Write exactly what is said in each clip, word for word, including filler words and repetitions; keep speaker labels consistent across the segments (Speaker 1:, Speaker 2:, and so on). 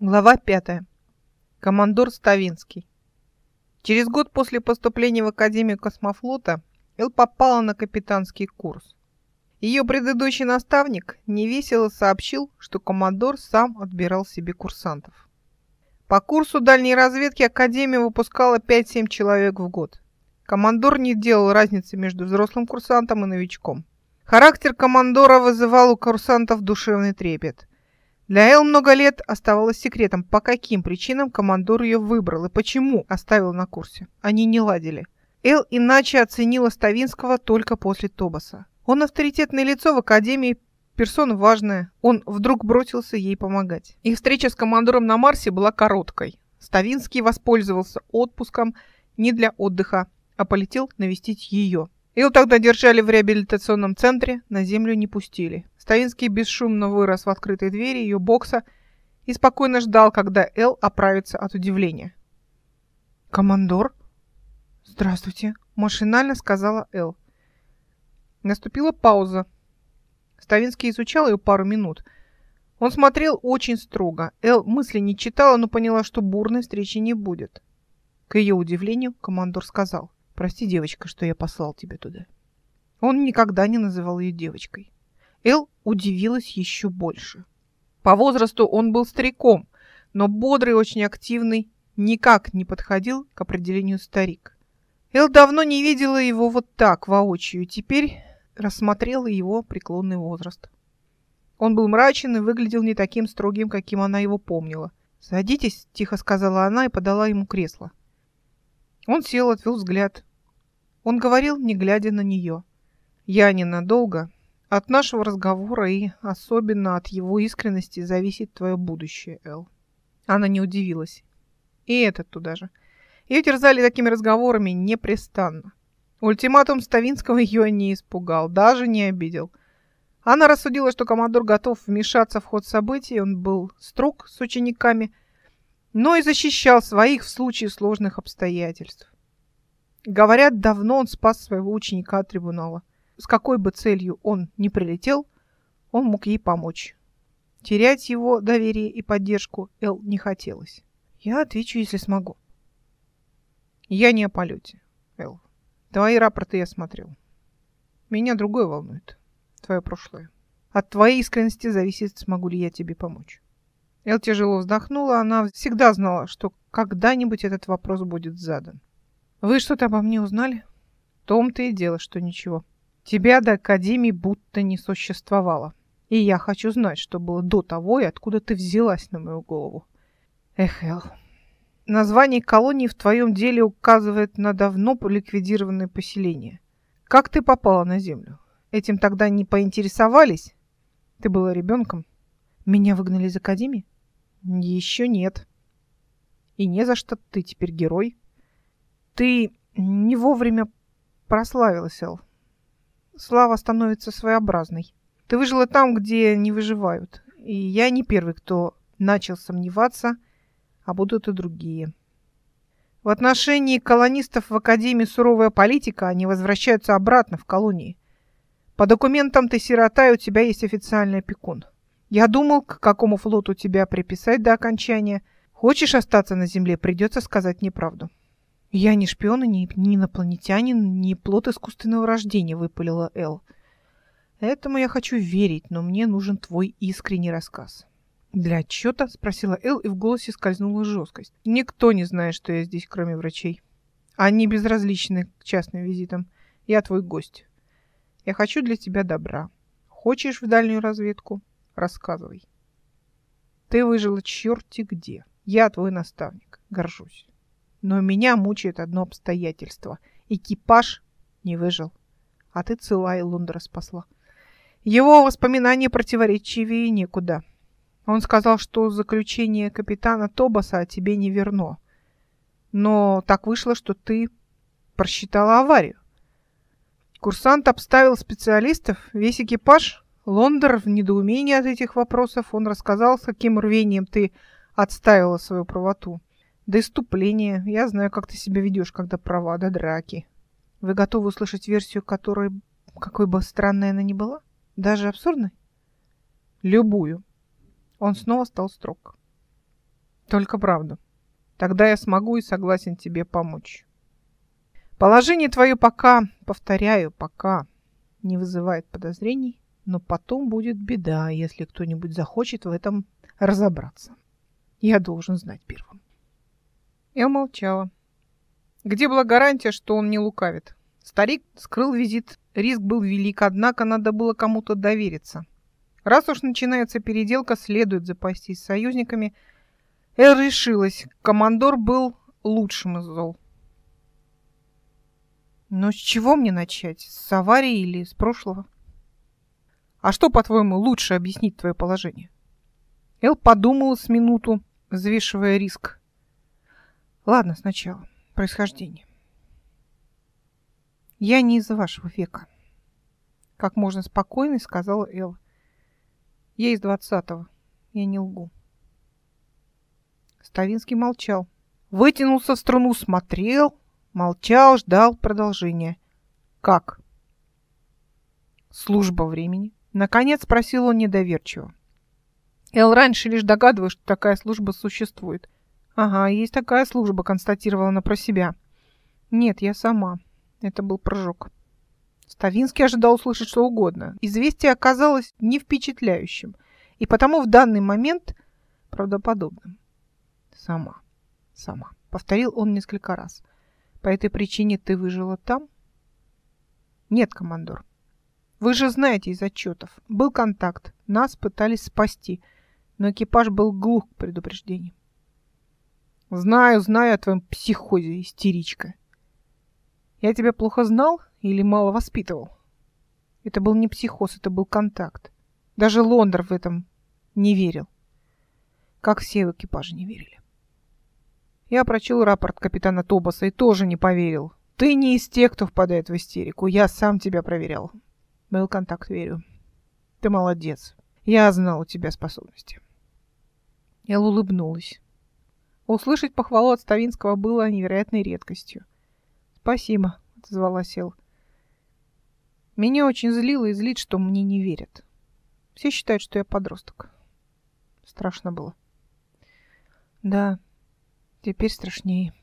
Speaker 1: Глава пятая. Командор Ставинский. Через год после поступления в Академию космофлота Эл попала на капитанский курс. Ее предыдущий наставник невесело сообщил, что командор сам отбирал себе курсантов. По курсу дальней разведки Академия выпускала пять-семь человек в год. Командор не делал разницы между взрослым курсантом и новичком. Характер командора вызывал у курсантов душевный трепет. Для Эл много лет оставалось секретом, по каким причинам командор ее выбрал и почему оставил на курсе. Они не ладили. Эл иначе оценила Ставинского только после Тобаса. Он авторитетное лицо в Академии, персона важная. Он вдруг бросился ей помогать. Их встреча с командором на Марсе была короткой. Ставинский воспользовался отпуском не для отдыха, а полетел навестить ее. Эл тогда держали в реабилитационном центре, на землю не пустили. Ставинский бесшумно вырос в открытой двери ее бокса и спокойно ждал, когда Эл оправится от удивления. «Командор?» «Здравствуйте», — машинально сказала Эл. Наступила пауза. Ставинский изучал ее пару минут. Он смотрел очень строго. Эл мысли не читала, но поняла, что бурной встречи не будет. К ее удивлению командор сказал: «Прости, девочка, что я послал тебя туда». Он никогда не называл ее девочкой. Эл удивилась еще больше. По возрасту он был стариком, но бодрый, очень активный, никак не подходил к определению старик. Эл давно не видела его вот так, воочию, и теперь рассмотрела его преклонный возраст. Он был мрачен и выглядел не таким строгим, каким она его помнила. «Садитесь», — тихо сказала она и подала ему кресло. Он сел, отвел взгляд. Он говорил, не глядя на нее. «Я ненадолго. От нашего разговора и особенно от его искренности зависит твое будущее, Эл». Она не удивилась. И этот туда же. Ее терзали такими разговорами непрестанно. Ультиматум Ставинского ее не испугал, даже не обидел. Она рассудила, что командор готов вмешаться в ход событий, он был строг с учениками, но и защищал своих в случае сложных обстоятельств. Говорят, давно он спас своего ученика от трибунала. С какой бы целью он ни прилетел, он мог ей помочь. Терять его доверие и поддержку Эл не хотелось. Я отвечу, если смогу. Я не о полете, Эл. Твои рапорты я смотрел. Меня другое волнует. Твое прошлое. От твоей искренности зависит, смогу ли я тебе помочь. Эл тяжело вздохнула. Она всегда знала, что когда-нибудь этот вопрос будет задан. Вы что-то обо мне узнали? В том-то и дело, что ничего. Тебя до Академии будто не существовало. И я хочу знать, что было до того и откуда ты взялась на мою голову. Эх, Эл. Название колонии в твоем деле указывает на давно ликвидированное поселение. Как ты попала на Землю? Этим тогда не поинтересовались? Ты была ребенком. Меня выгнали из Академии? Еще нет. И не за что, ты теперь герой. Ты не вовремя прославилась, Эл. Слава становится своеобразной. Ты выжила там, где не выживают. И я не первый, кто начал сомневаться, а будут и другие. В отношении колонистов в Академии суровая политика, они возвращаются обратно в колонии. По документам ты сирота, и у тебя есть официальный опекун. Я думал, к какому флоту тебя приписать до окончания. Хочешь остаться на Земле, придется сказать неправду. Я не шпион, ни, ни инопланетянин, ни плод искусственного рождения, выпалила Эл. Этому я хочу верить, но мне нужен твой искренний рассказ. Для отчета? Спросила Эл, и в голосе скользнула жесткость. Никто не знает, что я здесь, кроме врачей. Они безразличны к частным визитам. Я твой гость. Я хочу для тебя добра. Хочешь в дальнюю разведку? Рассказывай. Ты выжила черти где. Я твой наставник. Горжусь. Но меня мучает одно обстоятельство. Экипаж не выжил. А ты цела, и Лундра спасла. Его воспоминания противоречивее некуда. Он сказал, что заключение капитана Тобаса о тебе не верно. Но так вышло, что ты просчитала аварию. Курсант обставил специалистов, весь экипаж. Лондер в недоумении от этих вопросов. Он рассказал, с каким рвением ты отстаивала свою правоту. До иступления. Я знаю, как ты себя ведешь, когда права, до драки. Вы готовы услышать версию, которой, какой бы странной она ни была? Даже абсурдной? Любую. Он снова стал строг. Только правду. Тогда я смогу и согласен тебе помочь. Положение твое пока, повторяю, пока не вызывает подозрений, но потом будет беда, если кто-нибудь захочет в этом разобраться. Я должен знать первым. Я молчала. Где была гарантия, что он не лукавит? Старик скрыл визит, риск был велик, однако надо было кому-то довериться. Раз уж начинается переделка, следует запастись союзниками. Эл решилась, командор был лучшим из зол. Но с чего мне начать? С аварии или с прошлого? А что, по-твоему, лучше объяснить твое положение? Эл подумала с минуту, взвешивая риск. Ладно, сначала. Происхождение. Я не из вашего века. Как можно спокойно сказала Эл. Я из двадцатого. Я не лгу. Ставинский молчал. Вытянулся в струну, смотрел, молчал, ждал продолжения. Как? Служба времени. Наконец спросил он недоверчиво. Эл раньше лишь догадывалась, что такая служба существует. Ага, есть такая служба, констатировала она про себя. Нет, я сама. Это был прыжок. Ставинский ожидал услышать что угодно. Известие оказалось не впечатляющим, и потому в данный момент правдоподобным. Сама, сама. Повторил он несколько раз. По этой причине ты выжила там? Нет, командор. Вы же знаете из отчетов. Был контакт. Нас пытались спасти, но экипаж был глух к предупреждениям. Знаю, знаю о твоем психозе, истеричка. Я тебя плохо знал или мало воспитывал? Это был не психоз, это был контакт. Даже Лондер в этом не верил. Как все в экипаже не верили. Я прочел рапорт капитана Тобаса и тоже не поверил. Ты не из тех, кто впадает в истерику. Я сам тебя проверял. Был контакт, верю. Ты молодец. Я знал у тебя способности. Эл улыбнулась. Услышать похвалу от Ставинского было невероятной редкостью. «Спасибо», — отозвалась Эл. «Меня очень злило и злит, что мне не верят. Все считают, что я подросток. Страшно было». «Да, теперь страшнее.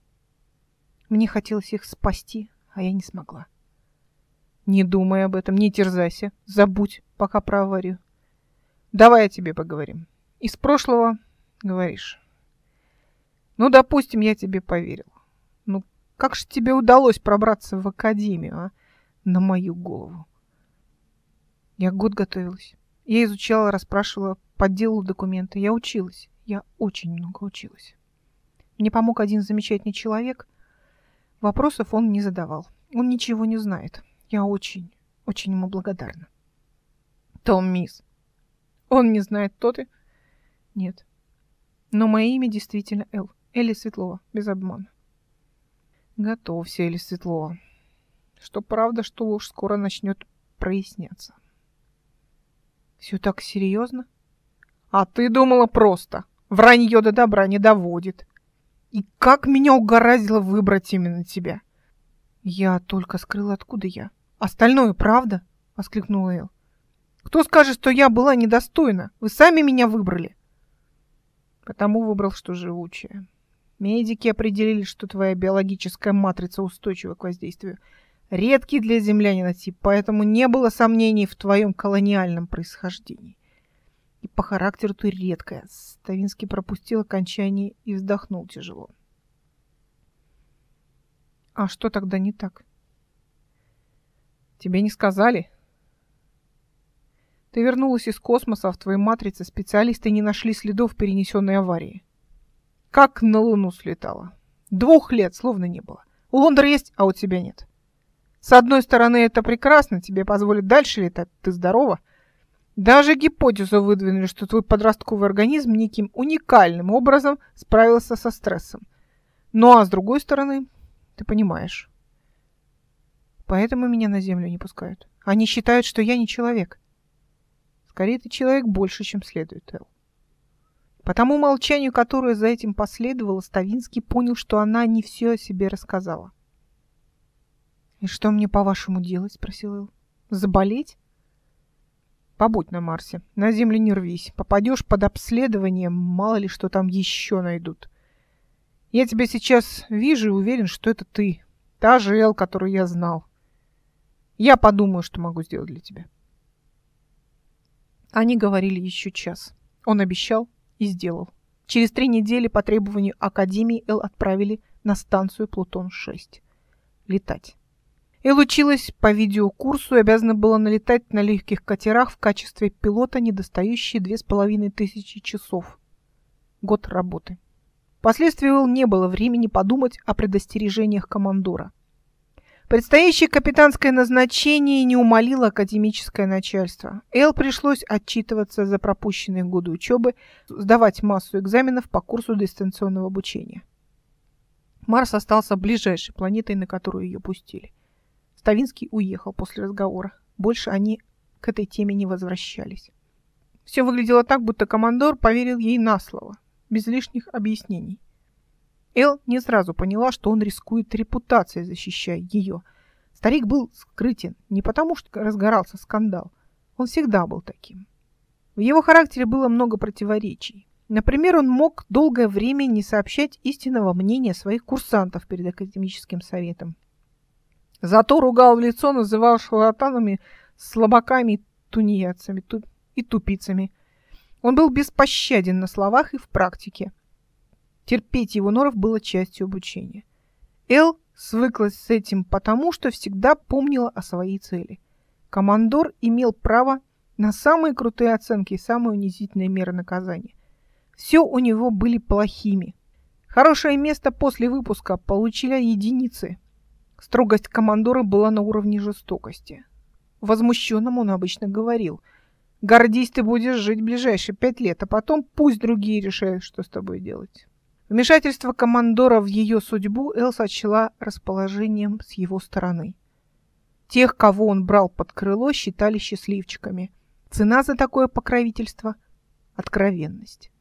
Speaker 1: Мне хотелось их спасти, а я не смогла». «Не думай об этом, не терзайся. Забудь пока про аварию. Давай о тебе поговорим. Из прошлого говоришь. Ну, допустим, я тебе поверил. Ну, как же тебе удалось пробраться в академию, а? На мою голову. Я год готовилась. Я изучала, расспрашивала, подделала документы. Я училась. Я очень много училась. Мне помог один замечательный человек. Вопросов он не задавал. Он ничего не знает. Я очень, очень ему благодарна. Том, мисс. Он не знает, кто ты? Нет. Но мое имя действительно Эл. Элли Светлова, без обмана. Готовься, Элли Светлова. Что правда, что ложь скоро начнет проясняться. Все так серьезно? А ты думала просто. Вранье до добра не доводит. И как меня угораздило выбрать именно тебя? Я только скрыла, откуда я. Остальное правда? Воскликнула Эл. Кто скажет, что я была недостойна? Вы сами меня выбрали. Потому выбрал, что живучая. Медики определили, что твоя биологическая матрица устойчива к воздействию. Редкий для землянина тип, поэтому не было сомнений в твоем колониальном происхождении. И по характеру ты редкая. Ставинский пропустил окончание и вздохнул тяжело. А что тогда не так? Тебе не сказали? Ты вернулась из космоса, а в твоей матрице специалисты не нашли следов перенесенной аварии. Как на Луну слетала. Двух лет словно не было. У Лондра есть, а у тебя нет. С одной стороны, это прекрасно, тебе позволит дальше летать, ты здорова. Даже гипотезу выдвинули, что твой подростковый организм неким уникальным образом справился со стрессом. Ну а с другой стороны, ты понимаешь. Поэтому меня на Землю не пускают. Они считают, что я не человек. Скорее, ты человек больше, чем следует, Эл. По тому молчанию, которое за этим последовало, Ставинский понял, что она не все о себе рассказала. «И что мне, по-вашему, делать?» — спросил Эл. «Заболеть?» Побудь на Марсе. На Землю не рвись. Попадешь под обследование, мало ли что там еще найдут. Я тебя сейчас вижу и уверен, что это ты. Та же Эл, которую я знал. Я подумаю, что могу сделать для тебя. Они говорили еще час. Он обещал и сделал. Через три недели по требованию Академии Эл отправили на станцию Плутон шесть. Летать. Эл училась по видеокурсу и обязана была налетать на легких катерах в качестве пилота, недостающие две с половиной тысячи часов. Год работы. Впоследствии у Эл не было времени подумать о предостережениях командора. Предстоящее капитанское назначение не умолило академическое начальство. Эл пришлось отчитываться за пропущенные годы учебы, сдавать массу экзаменов по курсу дистанционного обучения. Марс остался ближайшей планетой, на которую ее пустили. Ставинский уехал после разговора. Больше они к этой теме не возвращались. Все выглядело так, будто командор поверил ей на слово, без лишних объяснений. Эл не сразу поняла, что он рискует репутацией, защищая ее. Старик был скрытен не потому, что разгорался скандал. Он всегда был таким. В его характере было много противоречий. Например, он мог долгое время не сообщать истинного мнения своих курсантов перед академическим советом. Зато ругал в лицо, называл шарлатанами, слабаками, тунеядцами и тупицами. Он был беспощаден на словах и в практике. Терпеть его норов было частью обучения. Эл свыклась с этим потому, что всегда помнила о своей цели. Командор имел право на самые крутые оценки и самые унизительные меры наказания. Все у него были плохими. Хорошее место после выпуска получили единицы. Строгость командора была на уровне жестокости. Возмущенным он обычно говорил: «Гордись, ты будешь жить ближайшие пять лет, а потом пусть другие решают, что с тобой делать». Вмешательство командора в ее судьбу Эл сочла расположением с его стороны. Тех, кого он брал под крыло, считали счастливчиками. Цена за такое покровительство — откровенность.